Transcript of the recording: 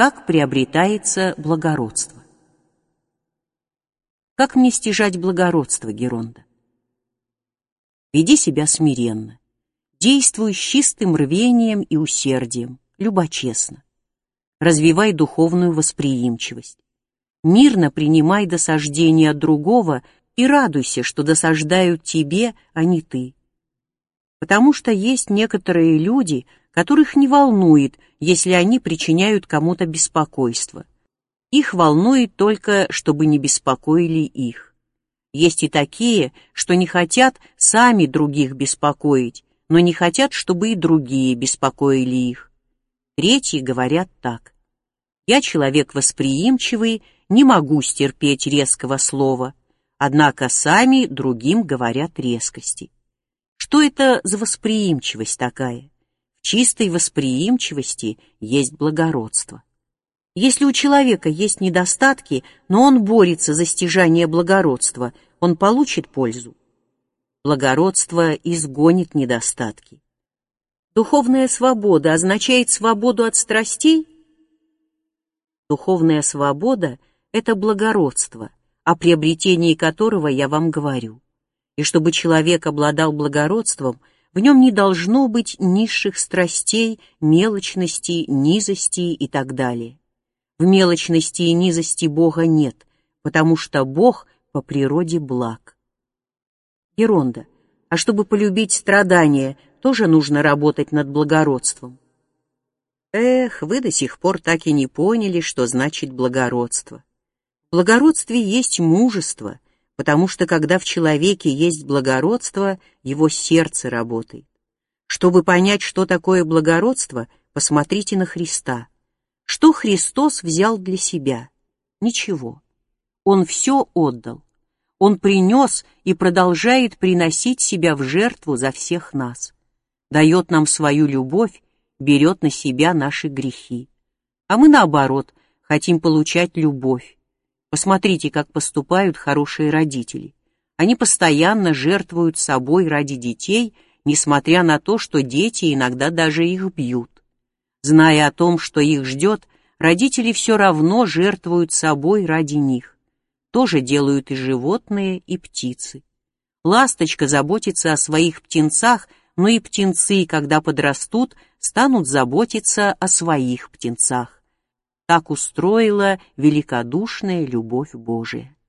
Как приобретается благородство? Как мне стяжать благородство, Геронда? Веди себя смиренно, действуй с чистым рвением и усердием, любочестно. Развивай духовную восприимчивость. Мирно принимай досаждения от другого и радуйся, что досаждают тебе, а не ты. Потому что есть некоторые люди, которых не волнует, если они причиняют кому-то беспокойство. Их волнует только, чтобы не беспокоили их. Есть и такие, что не хотят сами других беспокоить, но не хотят, чтобы и другие беспокоили их. Третьи говорят так: «Я человек восприимчивый, не могу стерпеть резкого слова», однако сами другим говорят резкости. Что это за восприимчивость такая? В чистой восприимчивости есть благородство. Если у человека есть недостатки, но он борется за стяжание благородства, он получит пользу. Благородство изгонит недостатки. Духовная свобода означает свободу от страстей? Духовная свобода — это благородство, о приобретении которого я вам говорю. И чтобы человек обладал благородством, в нем не должно быть низших страстей, мелочности, низости и так далее. В мелочности и низости Бога нет, потому что Бог по природе благ. Геронда, а чтобы полюбить страдания, тоже нужно работать над благородством. Эх, вы до сих пор так и не поняли, что значит благородство. В благородстве есть мужество, потому что когда в человеке есть благородство, его сердце работает. Чтобы понять, что такое благородство, посмотрите на Христа. Что Христос взял для себя? Ничего. Он все отдал. Он принес и продолжает приносить себя в жертву за всех нас. Дает нам свою любовь, берет на себя наши грехи. А мы, наоборот, хотим получать любовь. Посмотрите, как поступают хорошие родители. Они постоянно жертвуют собой ради детей, несмотря на то, что дети иногда даже их бьют. Зная о том, что их ждет, родители все равно жертвуют собой ради них. То же делают и животные, и птицы. Ласточка заботится о своих птенцах, но и птенцы, когда подрастут, станут заботиться о своих птенцах. Так устроила великодушная любовь Божия.